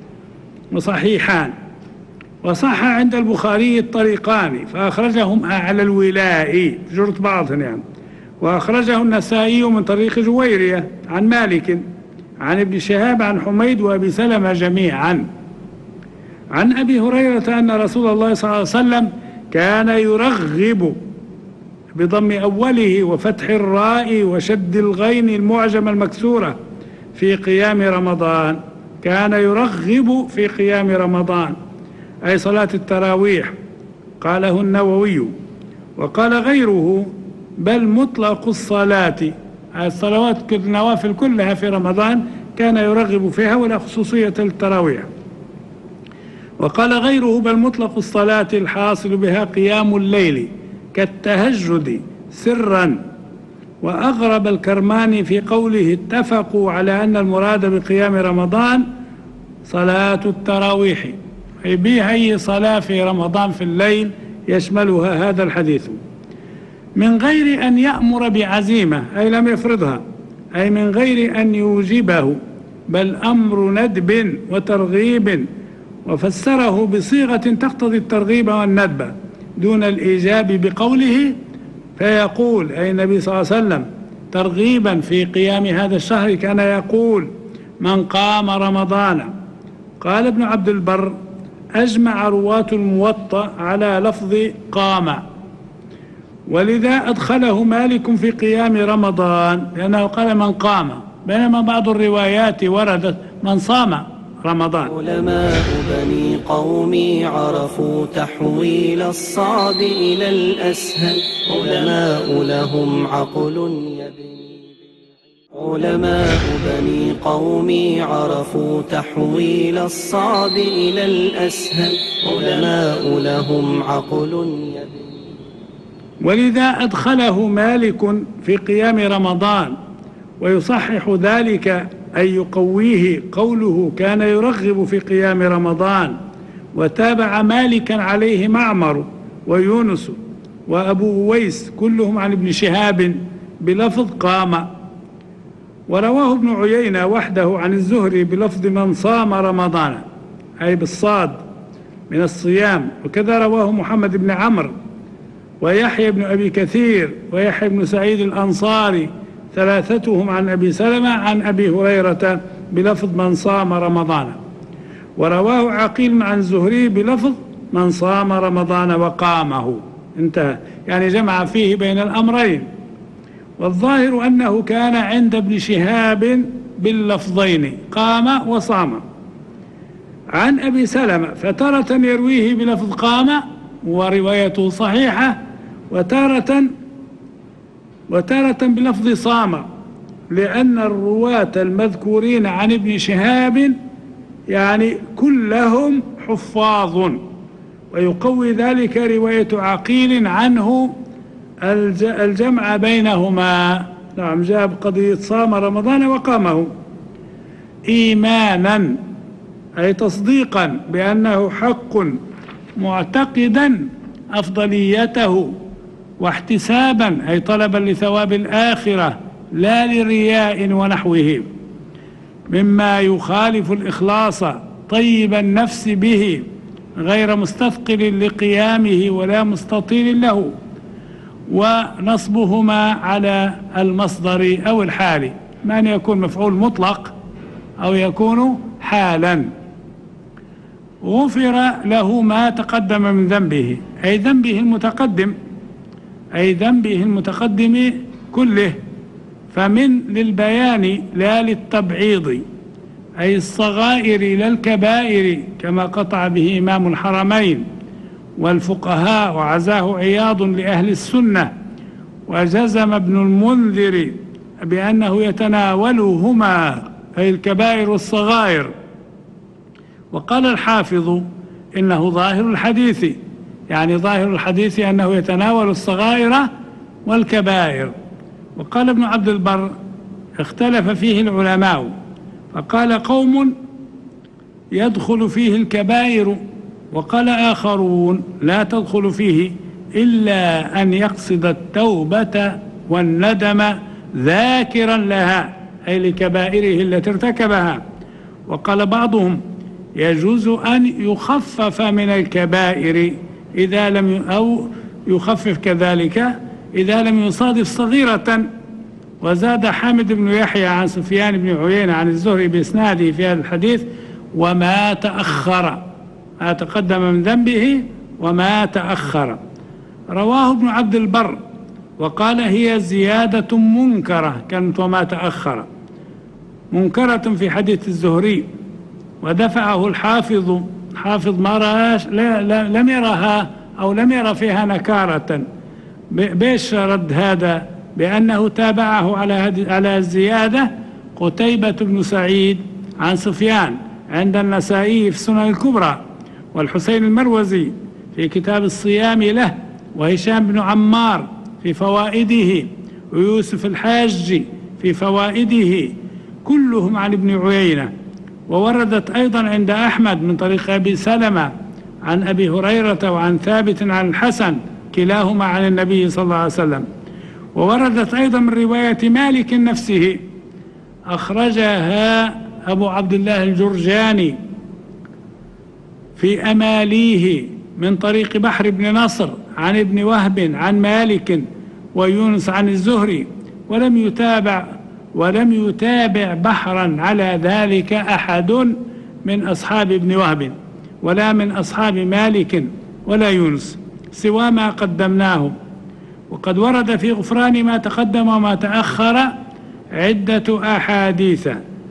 وصحيحان، وصح عند البخاري الطريقان فأخرجهم على الولاء جرة بعضهم يعني، وأخرجه النسائي من طريق جويرية عن مالك عن ابن شهاب عن حميد وأبي سلمة جميعا. عن أبي هريرة أن رسول الله صلى الله عليه وسلم كان يرغب بضم أوله وفتح الراء وشد الغين المعجمة المكسورة في قيام رمضان، كان يرغب في قيام رمضان أي صلاة التراويح، قاله النووي. وقال غيره بل مطلق الصلاة، الصلوات النوافل كلها في رمضان كان يرغب فيها ولا خصوصية التراويح. وقال غيره بل مطلق الصلاة الحاصل بها قيام الليل كالتهجد سرا. وأغرب الكرماني في قوله اتفقوا على أن المراد بقيام رمضان صلاة التراويح، أي بها أي صلاة في رمضان في الليل يشملها هذا الحديث، من غير أن يأمر بعزيمة أي لم يفرضها، أي من غير أن يوجبه، بل أمر ندب وترغيب، وفسره بصيغة تقتضي الترغيب والندب دون الإيجاب بقوله فيقول، أي النبي صلى الله عليه وسلم ترغيبا في قيام هذا الشهر كان يقول من قام رمضان. قال ابن عبد البر أجمع رواة الموطأ على لفظ قام، ولذا أدخله مالك في قيام رمضان لأنه قال من قام، بينما بعض الروايات وردت من صام رمضان. علماء بني قومي عرفوا تحويل الصعب إلى الأسهل، علماء لهم عقل يبني. علماء بني قومي عرفوا تحويل الصعب إلى الأسهل، علماء لهم عقل يبني. ولذا أدخله مالك في قيام رمضان، ويصحح ذلك أي يقويه قوله كان يرغب في قيام رمضان. وتابع مالكا عليه معمر ويونس وأبو أويس كلهم عن ابن شهاب بلفظ قام. ورواه ابن عيينة وحده عن الزهري بلفظ من صام رمضان أي بالصاد من الصيام، وكذا رواه محمد بن عمرو ويحيى بن أبي كثير ويحيى بن سعيد الأنصاري ثلاثتهم عن أبي سلمة عن أبي هريرة بلفظ من صام رمضان. ورواه عقيل عن الزهري بلفظ من صام رمضان وقامه، انتهى، يعني جمع فيه بين الأمرين. والظاهر أنه كان عند ابن شهاب باللفظين قام وصام عن أبي سلمة، فتارة يرويه بلفظ قام وروايته صحيحة، وتارة بلفظ صام، لأن الرواة المذكورين عن ابن شهاب يعني كلهم حفاظ، ويقوي ذلك رواية عقيل عنه الجمع بينهما. نعم، جاب قضية صام رمضان وقامه إيمانا أي تصديقا بأنه حق، معتقدا أفضليته، واحتسابا أي طلبا لثواب الآخرة لا لرياء ونحوه، مما يخالف الإخلاص طيب النفس به غير مستثقل لقيامه ولا مستطيل له. ونصبهما على المصدر أو الحال، ما أن يكون مفعول مطلق أو يكون حالا. غفر له ما تقدم من ذنبه أي ذنبه المتقدم، أي ذنبه المتقدم كله، فمن للبيان لا للتبعيض، أي الصغائر لا الكبائر، كما قطع به إمام الحرمين والفقهاء وعزاه عياض لأهل السنة. وجزم ابن المنذر بأنه يتناولهما أي الكبائر والصغائر. وقال الحافظ إنه ظاهر الحديث، يعني ظاهر الحديث أنه يتناول الصغائر والكبائر. وقال ابن عبد البر اختلف فيه العلماء، فقال قوم يدخل فيه الكبائر، وقال آخرون لا تدخل فيه إلا أن يقصد التوبة والندم ذاكرا لها، أي لكبائره التي ارتكبها. وقال بعضهم يجوز أن يخفف من الكبائر إذا لم أو يخفف كذلك إذا لم يصادف صغيرة. وزاد حامد بن يحيى عن سفيان بن عيينة عن الزهري بإسناده في هذا الحديث: وما تأخر، ما تقدم من ذنبه وما تأخر. رواه ابن عبد البر وقال هي زيادة منكرة، كانت وما تأخر منكرة في حديث الزهري، ودفعه الحافظ ما رأاش، لم يرها أو لم ير فيها نكارة. بيش رد هذا؟ بأنه تابعه على الزيادة قتيبة بن سعيد عن سفيان عند النسائي في السنن الكبرى، والحسين المروزي في كتاب الصيام له، وهشام بن عمار في فوائده، ويوسف الحاج في فوائده، كلهم عن ابن عيينة. ووردت أيضا عند أحمد من طريق أبي سلمة عن أبي هريرة وعن ثابت عن الحسن، كلاهما عن النبي صلى الله عليه وسلم. ووردت أيضا من رواية مالك نفسه، أخرجها أبو عبد الله الجرجاني في أماليه من طريق بحر بن نصر عن ابن وهب عن مالك ويونس عن الزهري، ولم يتابع بحرا على ذلك أحد من أصحاب ابن وهب ولا من أصحاب مالك ولا يونس سوى ما قدمناه. وقد ورد في غفران ما تقدم وما تأخر عدة أحاديث.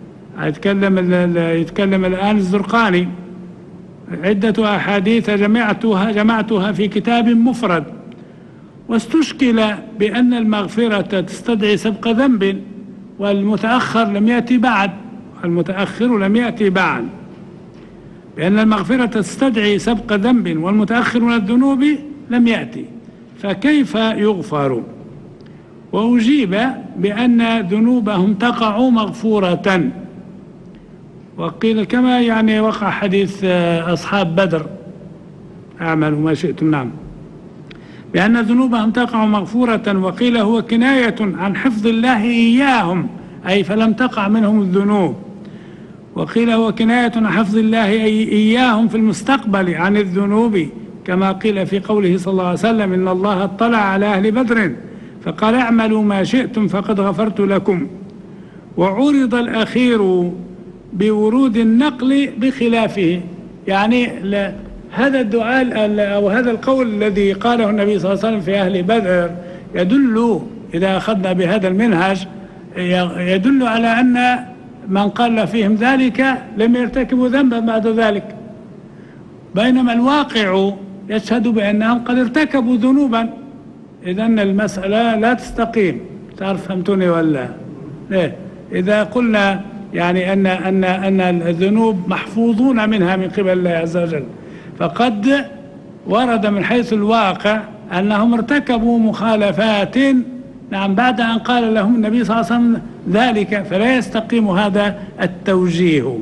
يتكلم الآن الزرقاني: عدة أحاديث جمعتها في كتاب مفرد. واستشكل بأن المغفرة تستدعي سبق ذنب، والمتأخر لم يأتي بعد، المتأخر لم يأتي بعد، بأن المغفرة تستدعي سبق ذنب والمتأخر من الذنوب لم يأتي، فكيف يغفر؟ وأجيب بأن ذنوبهم تقع مغفورة، وقيل كما يعني وقع حديث أصحاب بدر: اعملوا ما شئتم، نعم، بأن ذنوبهم تقع مغفورة. وقيل هو كناية عن حفظ الله إياهم، أي فلم تقع منهم الذنوب. وقيل هو كناية عن حفظ الله إياهم في المستقبل عن الذنوب، كما قيل في قوله صلى الله عليه وسلم: إن الله اطلع على أهل بدر فقال اعملوا ما شئتم فقد غفرت لكم. وعرض الأخير بورود النقل بخلافه، يعني هذا الدعاء أو هذا القول الذي قاله النبي صلى الله عليه وسلم في أهل بدر يدل، إذا أخذنا بهذا المنهج، يدل على أن من قال فيهم ذلك لم يرتكبوا ذنبا بعد ذلك، بينما الواقع يشهد بأنهم قد ارتكبوا ذنوبا. إذن المسألة لا تستقيم. تعرف فهمتوني ولا ليه؟ إذا قلنا يعني أن الذنوب محفوظون منها من قبل الله عز وجل، فقد ورد من حيث الواقع أنهم ارتكبوا مخالفات، نعم، بعد أن قال لهم النبي صلى الله عليه وسلم ذلك، فلا يستقيم هذا التوجيه.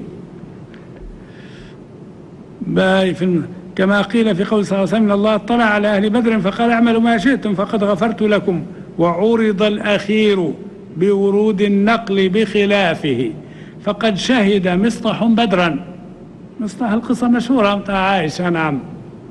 كما قيل في قول صلى الله عليه وسلم: الله اطلع على أهل بدر فقال اعملوا ما شئتم فقد غفرت لكم. وعرض الأخير بورود النقل بخلافه، فقد شهد مصطح بدرا. مصطح القصة مشهورة بتاع عائشة، نعم،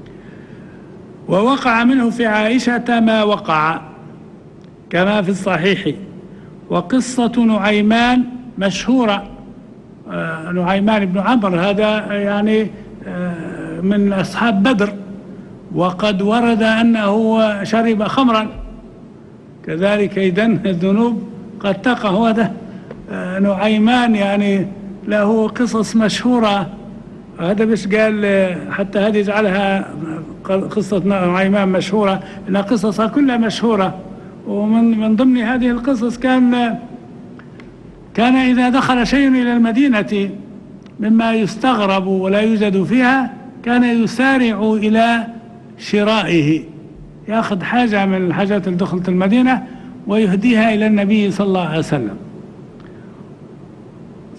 ووقع منه في عائشة ما وقع كما في الصحيح. وقصة نعيمان مشهورة، نعيمان بن عمرو هذا يعني من أصحاب بدر، وقد ورد أنه شرب خمرا كذلك. إذن الذنوب قد تقع. هذا نعيمان يعني له قصص مشهورة، هذا بس قال حتى هذه يجعلها قصة نعيمان مشهورة، إن قصصها كلها مشهورة. ومن ضمن هذه القصص كان إذا دخل شيء إلى المدينة مما يستغرب ولا يوجد فيها كان يسارع إلى شرائه، يأخذ حاجة من الحاجات اللي دخلت المدينة ويهديها إلى النبي صلى الله عليه وسلم.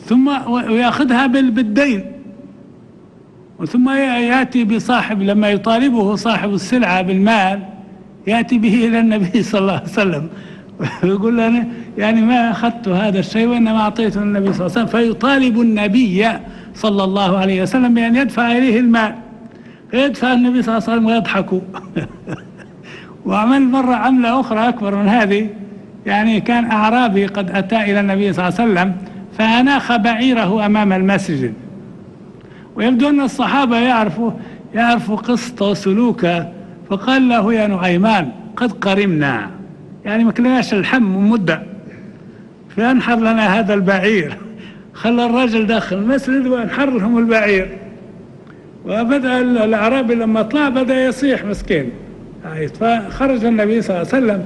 ثم ويأخذها بالدين، ثم يأتي بصاحب لما يطالبه صاحب السلعة بالمال يأتي به إلى النبي صلى الله عليه وسلم ويقول له يعني ما أخذت هذا الشيء وإنما أعطيته النبي صلى الله عليه وسلم، فيطالب النبي صلى الله عليه وسلم بأن يدفع إليه المال، فيدفع النبي صلى الله عليه وسلم ويضحكوا وعمل مرة عملة أخرى أكبر من هذه، يعني كان أعرابي قد أتى إلى النبي صلى الله عليه وسلم فأناخ بعيره أمام المسجد، ويبدو أن الصحابة يعرفوا قصته وسلوكه، فقال له يا نعيمان قد قرمنا، يعني ما كلناش اللحم من مدة، فأنحر لنا هذا البعير. خلى الرجل داخل المسجد وانحر لهم البعير، وبدأ الأعرابي لما طلع بدأ يصيح مسكين، فخرج النبي صلى الله عليه وسلم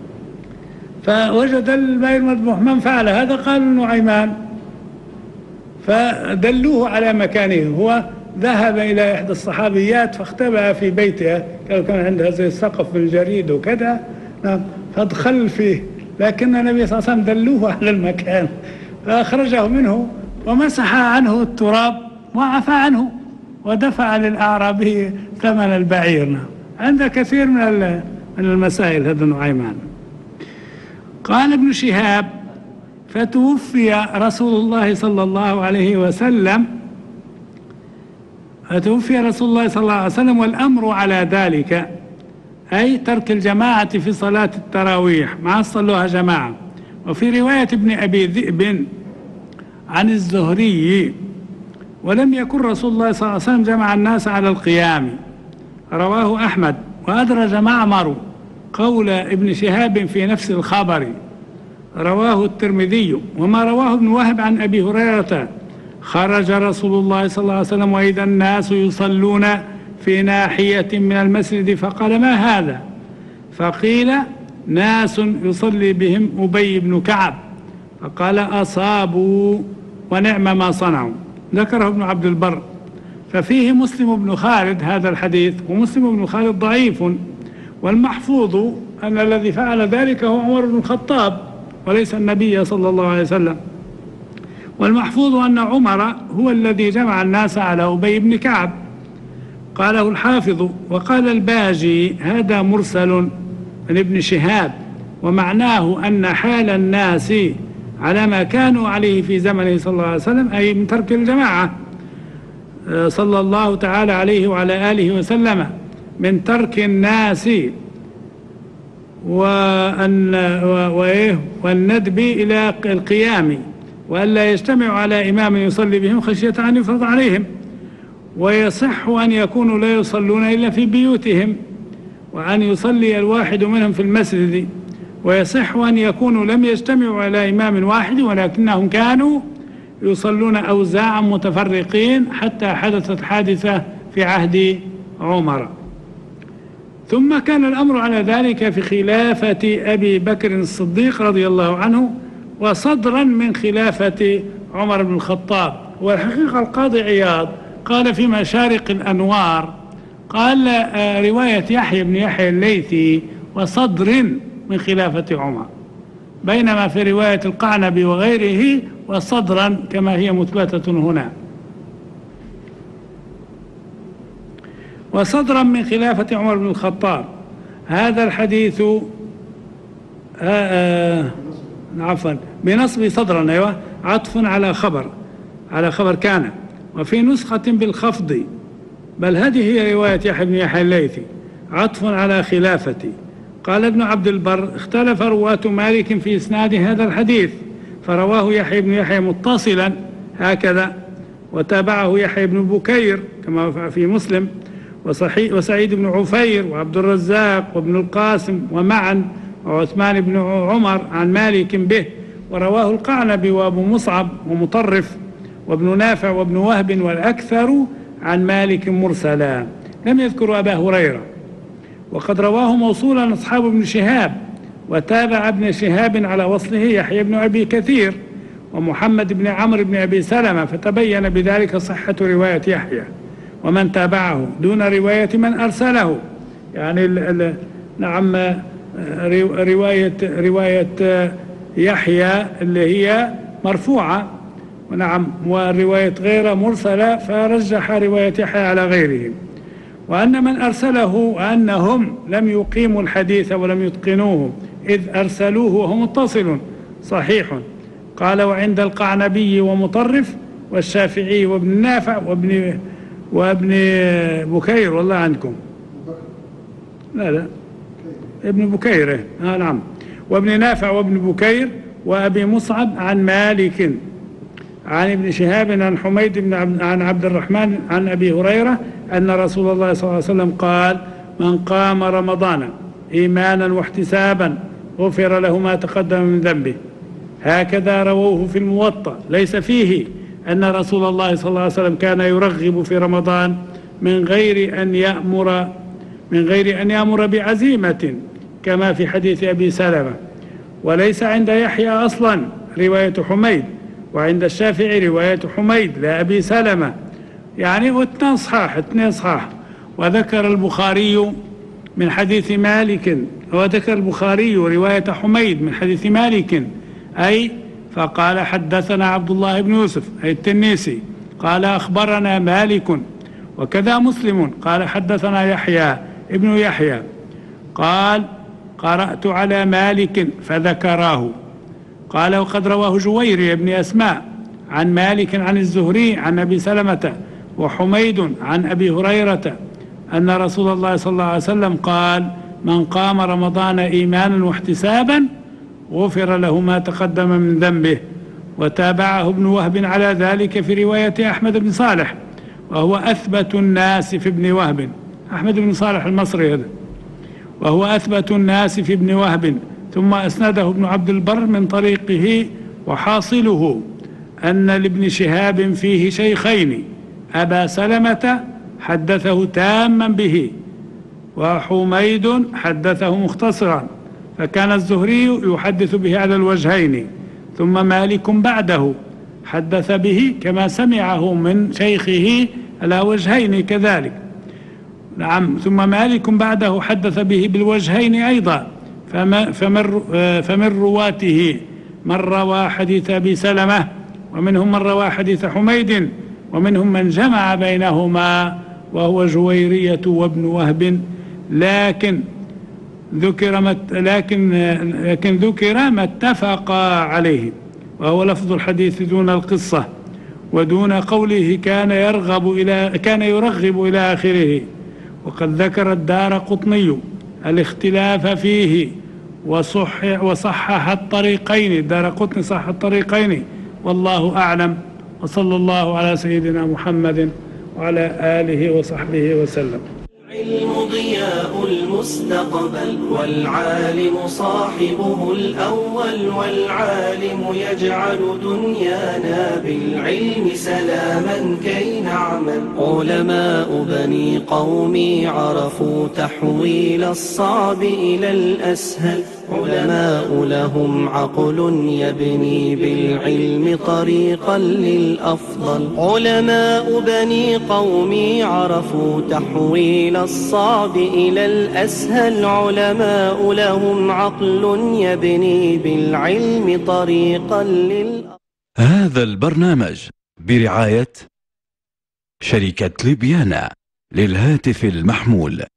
فوجد البعير مذبوح، من فعل هذا؟ قال نعيمان، فدلوه على مكانه. هو ذهب إلى إحدى الصحابيات فاختبأ في بيتها، كان عندها زي سقف من الجريد وكذا، فادخل فيه، لكن النبي صلى الله عليه وسلم دلوه على المكان فأخرجه منه ومسح عنه التراب وعفى عنه ودفع للأعرابي ثمن البعير. عند كثير من المسائل هذا نعيمان. قال ابن شهاب فتوفي رسول الله صلى الله عليه وسلم والأمر على ذلك، أي ترك الجماعة في صلاة التراويح، ما صلوها جماعة. وفي رواية ابن أبي ذئب عن الزهري ولم يكن رسول الله صلى الله عليه وسلم جمع الناس على القيام، رواه أحمد. وأدرج معمر قول ابن شهاب في نفس الخبر، رواه الترمذي. وما رواه ابن وهب عن أبي هريرة خرج رسول الله صلى الله عليه وسلم وإذا الناس يصلون في ناحية من المسجد فقال ما هذا؟ فقيل ناس يصلي بهم أبي بن كعب، فقال أصابوا ونعم ما صنعوا. ذكره ابن عبد البر. ففيه مسلم بن خالد هذا الحديث، ومسلم بن خالد ضعيف، والمحفوظ أن الذي فعل ذلك هو عمر بن الخطاب وليس النبي صلى الله عليه وسلم. والمحفوظ أن عمر هو الذي جمع الناس على أبي بن كعب. قاله الحافظ. وقال الباجي هذا مرسل من ابن شهاب، ومعناه أن حال الناس على ما كانوا عليه في زمنه صلى الله عليه وسلم، أي من ترك الجماعة صلى الله تعالى عليه وعلى آله وسلم، من ترك الناس والندب إلى القيام، وألا يجتمعوا على إمام يصلي بهم خشية أن يفرض عليهم. ويصح أن يكونوا لا يصلون إلا في بيوتهم، وأن يصلي الواحد منهم في المسجد. ويصح أن يكونوا لم يجتمعوا على إمام واحد ولكنهم كانوا يصلون أوزاعا متفرقين حتى حدثت حادثة في عهد عمر. ثم كان الأمر على ذلك في خلافة أبي بكر الصديق رضي الله عنه، وصدرا من خلافة عمر بن الخطاب. والحقيقة القاضي عياض قال في مشارق الأنوار، قال رواية يحيى بن يحيى الليثي وصدر من خلافة عمر، بينما في رواية القعنبي وغيره وصدرا كما هي مثبتة هنا. وصدرا من خلافة عمر بن الخطاب. هذا الحديث عفوا بنصب صدرا، أيوة، عطف على خبر كان. وفي نسخة بالخفض، بل هذه هي رواية يحيى بن يحيى الليثي، عطف على خلافتي. قال ابن عبد البر اختلف رواة مالك في إسناد هذا الحديث، فرواه يحيى بن يحيى متصلا هكذا، وتابعه يحيى بن بكير كما في مسلم، وسعيد بن عفير وعبد الرزاق وابن القاسم ومعا، وعثمان بن عمر عن مالك به. ورواه القعنبي وأبو مصعب ومطرف وابن نافع وابن وهب والأكثر عن مالك مرسلا، لم يذكروا أبا هريرة. وقد رواه موصولا أصحاب ابن شهاب، وتابع ابن شهاب على وصله يحيى بن أبي كثير ومحمد بن عمرو بن أبي سلمة، فتبين بذلك صحة رواية يحيى ومن تابعه دون رواية من أرسله. يعني نعم، رواية يحيى اللي هي مرفوعة، ونعم، والرواية غير مرسلة فرجح رواية يحيى على غيره. وأن من أرسله أنهم لم يقيموا الحديث ولم يتقنوه إذ أرسلوه وهو متصل صحيح. قال وعند القعنبي ومطرف والشافعي وابن نافع وابن بكير، والله عنكم لا ابن بكير نعم، وابن نافع وابن بكير وأبي مصعب عن مالك عن ابن شهاب عن حميد عن عبد الرحمن عن أبي هريرة أن رسول الله صلى الله عليه وسلم قال من قام رمضان إيمانا واحتسابا غفر له ما تقدم من ذنبه. هكذا رووه في الموطأ، ليس فيه أن رسول الله صلى الله عليه وسلم كان يرغب في رمضان من غير أن يأمر بعزيمة كما في حديث أبي سلمة. وليس عند يحيى أصلا رواية حميد، وعند الشافعي رواية حميد لا أبي سلمة، يعني واثنين صحاح. وذكر البخاري من حديث مالك، وذكر البخاري رواية حميد من حديث مالك أي فقال حدثنا عبد الله بن يوسف أي التنيسي قال أخبرنا مالك. وكذا مسلم قال حدثنا يحيى ابن يحيى قال قرأت على مالك فذكراه. قال وقد رواه جويري بن أسماء عن مالك عن الزهري عن أبي سلمة وحميد عن أبي هريرة أن رسول الله صلى الله عليه وسلم قال من قام رمضان إيمانا واحتسابا غفر له ما تقدم من ذنبه. وتابعه ابن وهب على ذلك في رواية أحمد بن صالح، وهو أثبت الناس في ابن وهب، أحمد بن صالح المصري هذا، وهو أثبت الناس في ابن وهب. ثم أسنده ابن عبد البر من طريقه. وحاصله أن لابن شهاب فيه شيخين، أبا سلمة حدثه تاما به، وحميد حدثه مختصرا، فكان الزهري يحدث به على الوجهين، ثم مالك بعده حدث به كما سمعه من شيخه على وجهين كذلك. نعم، ثم مالك بعده حدث به بالوجهين أيضا. فمن رواته من روى حديث أبي سلمة، ومنهم من روى حديث حميد، ومنهم من جمع بينهما وهو جويرية وابن وهب. لكن ذكر ما اتفقا عليه، وهو لفظ الحديث دون القصة ودون قوله كان يرغب إلى آخره. وقد ذكر الدارقطني الاختلاف فيه وصحح الطريقين، الدارقطني صح الطريقين، والله أعلم. وصلى الله على سيدنا محمد وعلى آله وصحبه وسلم. العلم ضياء المستقبل، والعالم صاحبه الأول، والعالم يجعل دنيانا بالعلم سلاما كي نعمل. علماء بني قومي عرفوا تحويل الصعب إلى الأسهل، علماء لهم عقل يبني بالعلم طريقا للأفضل. علماء بني قومي عرفوا تحويل الصعب إلى الأسهل، علماء لهم عقل يبني بالعلم طريقا للأفضل. هذا البرنامج برعاية شركة ليبيانا للهاتف المحمول.